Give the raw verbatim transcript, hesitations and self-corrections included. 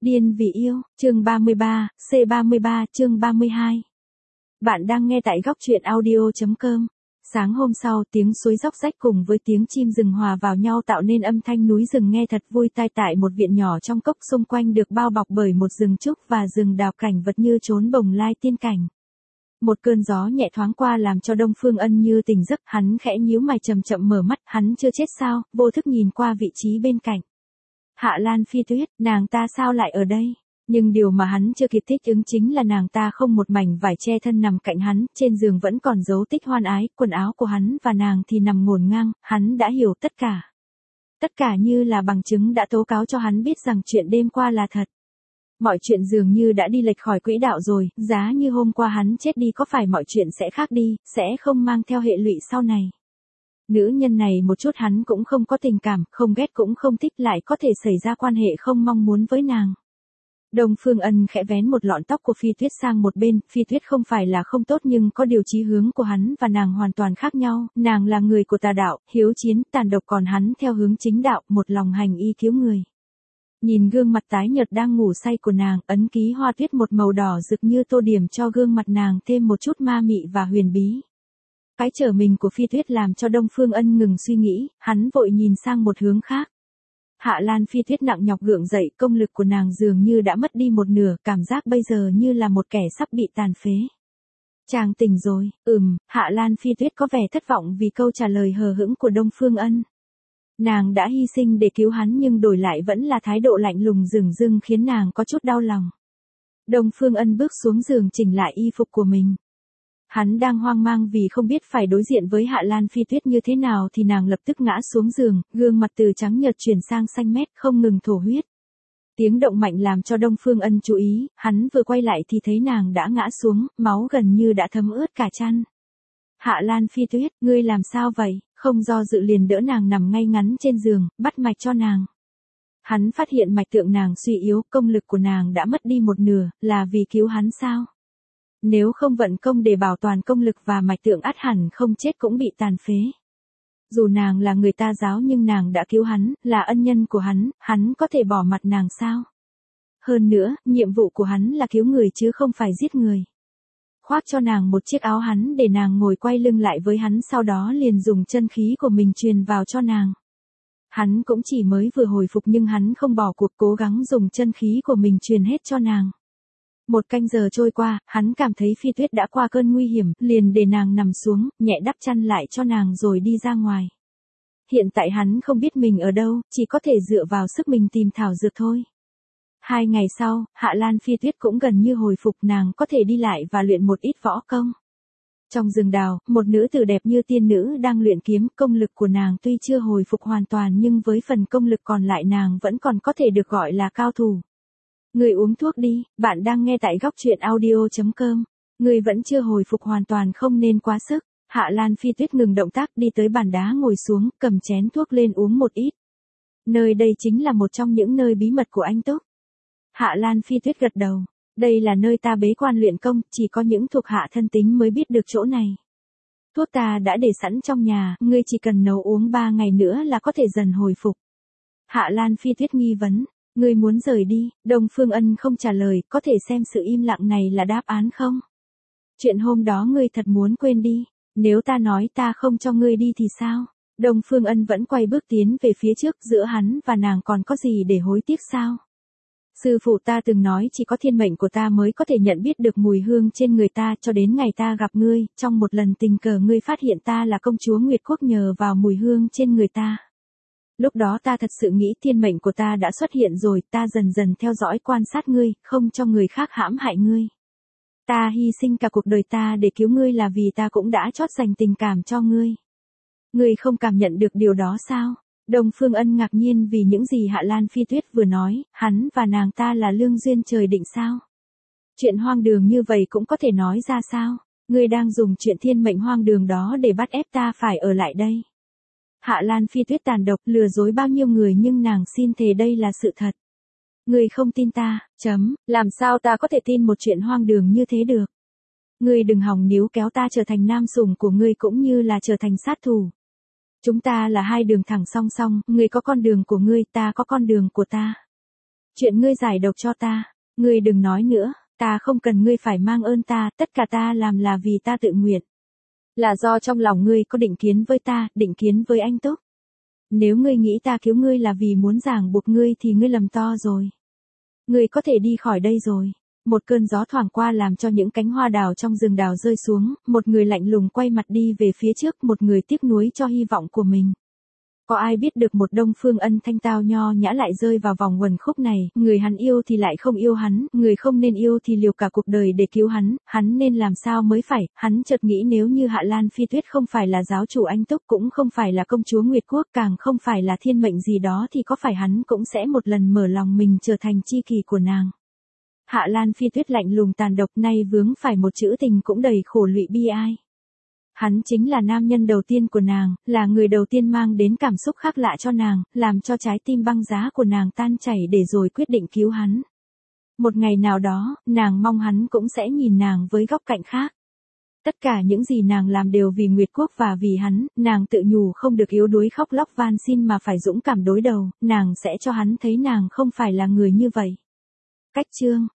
Điên vì yêu, chương ba mươi ba, C ba mươi ba, chương ba mươi hai. Bạn đang nghe tại góc truyện audio chấm com. Sáng hôm sau, tiếng suối róc rách cùng với tiếng chim rừng hòa vào nhau tạo nên âm thanh núi rừng nghe thật vui tai tại một viện nhỏ trong cốc xung quanh được bao bọc bởi một rừng trúc và rừng đào cảnh vật như trốn bồng lai tiên cảnh. Một cơn gió nhẹ thoáng qua làm cho Đông Phương Ân như tỉnh giấc, hắn khẽ nhíu mày chậm chậm mở mắt, hắn chưa chết sao, vô thức nhìn qua vị trí bên cạnh. Hạ Lan Phi Tuyết, nàng ta sao lại ở đây? Nhưng điều mà hắn chưa kịp thích ứng chính là nàng ta không một mảnh vải che thân nằm cạnh hắn, trên giường vẫn còn dấu tích hoan ái, quần áo của hắn và nàng thì nằm ngổn ngang, hắn đã hiểu tất cả. Tất cả như là bằng chứng đã tố cáo cho hắn biết rằng chuyện đêm qua là thật. Mọi chuyện dường như đã đi lệch khỏi quỹ đạo rồi, giá như hôm qua hắn chết đi có phải mọi chuyện sẽ khác đi, sẽ không mang theo hệ lụy sau này. Nữ nhân này một chút hắn cũng không có tình cảm, không ghét cũng không thích, lại có thể xảy ra quan hệ không mong muốn với nàng. Đông Phương Ân khẽ vén một lọn tóc của Phi Tuyết sang một bên, Phi Tuyết không phải là không tốt nhưng có điều chí hướng của hắn và nàng hoàn toàn khác nhau, nàng là người của tà đạo, hiếu chiến, tàn độc, còn hắn theo hướng chính đạo, một lòng hành y cứu người. Nhìn gương mặt tái nhợt đang ngủ say của nàng, ấn ký hoa tuyết một màu đỏ rực như tô điểm cho gương mặt nàng thêm một chút ma mị và huyền bí. Cái trở mình của Phi Tuyết làm cho Đông Phương Ân ngừng suy nghĩ, hắn vội nhìn sang một hướng khác. Hạ Lan Phi Tuyết nặng nhọc gượng dậy, công lực của nàng dường như đã mất đi một nửa, cảm giác bây giờ như là một kẻ sắp bị tàn phế. Chàng tỉnh rồi, ừm, Hạ Lan Phi Tuyết có vẻ thất vọng vì câu trả lời hờ hững của Đông Phương Ân. Nàng đã hy sinh để cứu hắn nhưng đổi lại vẫn là thái độ lạnh lùng dửng dưng khiến nàng có chút đau lòng. Đông Phương Ân bước xuống giường chỉnh lại y phục của mình. Hắn đang hoang mang vì không biết phải đối diện với Hạ Lan Phi Tuyết như thế nào thì nàng lập tức ngã xuống giường, gương mặt từ trắng nhợt chuyển sang xanh mét không ngừng thổ huyết. Tiếng động mạnh làm cho Đông Phương Ân chú ý, hắn vừa quay lại thì thấy nàng đã ngã xuống, máu gần như đã thấm ướt cả chăn. Hạ Lan Phi Tuyết, ngươi làm sao vậy? Không do dự liền đỡ nàng nằm ngay ngắn trên giường, bắt mạch cho nàng. Hắn phát hiện mạch tượng nàng suy yếu, công lực của nàng đã mất đi một nửa, là vì cứu hắn sao? Nếu không vận công để bảo toàn công lực và mạch tượng ắt hẳn không chết cũng bị tàn phế. Dù nàng là người ta giáo nhưng nàng đã cứu hắn, là ân nhân của hắn, hắn có thể bỏ mặt nàng sao? Hơn nữa, nhiệm vụ của hắn là cứu người chứ không phải giết người. Khoác cho nàng một chiếc áo hắn để nàng ngồi quay lưng lại với hắn, sau đó liền dùng chân khí của mình truyền vào cho nàng. Hắn cũng chỉ mới vừa hồi phục nhưng hắn không bỏ cuộc, cố gắng dùng chân khí của mình truyền hết cho nàng. Một canh giờ trôi qua, hắn cảm thấy Phi Tuyết đã qua cơn nguy hiểm, liền để nàng nằm xuống, nhẹ đắp chăn lại cho nàng rồi đi ra ngoài. Hiện tại hắn không biết mình ở đâu, chỉ có thể dựa vào sức mình tìm thảo dược thôi. Hai ngày sau, Hạ Lan Phi Tuyết cũng gần như hồi phục, nàng có thể đi lại và luyện một ít võ công. Trong rừng đào, một nữ tử đẹp như tiên nữ đang luyện kiếm, công lực của nàng tuy chưa hồi phục hoàn toàn nhưng với phần công lực còn lại nàng vẫn còn có thể được gọi là cao thủ. Người uống thuốc đi, bạn đang nghe tại góc truyện audio chấm com. Người vẫn chưa hồi phục hoàn toàn không nên quá sức. Hạ Lan Phi Tuyết ngừng động tác đi tới bàn đá ngồi xuống, cầm chén thuốc lên uống một ít. Nơi đây chính là một trong những nơi bí mật của anh Túc. Hạ Lan Phi Tuyết gật đầu. Đây là nơi ta bế quan luyện công, chỉ có những thuộc hạ thân tín mới biết được chỗ này. Thuốc ta đã để sẵn trong nhà, ngươi chỉ cần nấu uống ba ngày nữa là có thể dần hồi phục. Hạ Lan Phi Tuyết nghi vấn. Ngươi muốn rời đi? Đông Phương Ân không trả lời, có thể xem sự im lặng này là đáp án không? Chuyện hôm đó ngươi thật muốn quên đi, nếu ta nói ta không cho ngươi đi thì sao? Đông Phương Ân vẫn quay bước tiến về phía trước, giữa hắn và nàng còn có gì để hối tiếc sao? Sư phụ ta từng nói chỉ có thiên mệnh của ta mới có thể nhận biết được mùi hương trên người ta, cho đến ngày ta gặp ngươi, trong một lần tình cờ ngươi phát hiện ta là công chúa Nguyệt Quốc nhờ vào mùi hương trên người ta. Lúc đó ta thật sự nghĩ thiên mệnh của ta đã xuất hiện rồi, ta dần dần theo dõi quan sát ngươi, không cho người khác hãm hại ngươi. Ta hy sinh cả cuộc đời ta để cứu ngươi là vì ta cũng đã chót dành tình cảm cho ngươi. Ngươi không cảm nhận được điều đó sao? Đông Phương Ân ngạc nhiên vì những gì Hạ Lan Phi Tuyết vừa nói, hắn và nàng ta là lương duyên trời định sao? Chuyện hoang đường như vậy cũng có thể nói ra sao? Ngươi đang dùng chuyện thiên mệnh hoang đường đó để bắt ép ta phải ở lại đây. Hạ Lan Phi Tuyết tàn độc lừa dối bao nhiêu người nhưng nàng xin thề đây là sự thật. Ngươi không tin ta, chấm, làm sao ta có thể tin một chuyện hoang đường như thế được? Ngươi đừng hòng níu kéo ta trở thành nam sủng của ngươi cũng như là trở thành sát thủ. Chúng ta là hai đường thẳng song song, ngươi có con đường của ngươi, ta có con đường của ta. Chuyện ngươi giải độc cho ta, ngươi đừng nói nữa, ta không cần ngươi phải mang ơn ta, tất cả ta làm là vì ta tự nguyện. Là do trong lòng ngươi có định kiến với ta, định kiến với anh Túc. Nếu ngươi nghĩ ta cứu ngươi là vì muốn ràng buộc ngươi thì ngươi lầm to rồi. Ngươi có thể đi khỏi đây rồi. Một cơn gió thoảng qua làm cho những cánh hoa đào trong rừng đào rơi xuống, một người lạnh lùng quay mặt đi về phía trước, một người tiếc nuối cho hy vọng của mình. Có ai biết được một Đông Phương Ân thanh tao nho nhã lại rơi vào vòng quẩn khúc này, người hắn yêu thì lại không yêu hắn, người không nên yêu thì liều cả cuộc đời để cứu hắn, hắn nên làm sao mới phải, hắn chợt nghĩ nếu như Hạ Lan Phi Tuyết không phải là giáo chủ Anh Túc, cũng không phải là công chúa Nguyệt Quốc, càng không phải là thiên mệnh gì đó thì có phải hắn cũng sẽ một lần mở lòng mình trở thành tri kỷ của nàng. Hạ Lan Phi Tuyết lạnh lùng tàn độc, nay vướng phải một chữ tình cũng đầy khổ lụy bi ai. Hắn chính là nam nhân đầu tiên của nàng, là người đầu tiên mang đến cảm xúc khác lạ cho nàng, làm cho trái tim băng giá của nàng tan chảy để rồi quyết định cứu hắn. Một ngày nào đó, nàng mong hắn cũng sẽ nhìn nàng với góc cạnh khác. Tất cả những gì nàng làm đều vì Nguyệt Quốc và vì hắn, nàng tự nhủ không được yếu đuối khóc lóc van xin mà phải dũng cảm đối đầu, nàng sẽ cho hắn thấy nàng không phải là người như vậy. Cách chương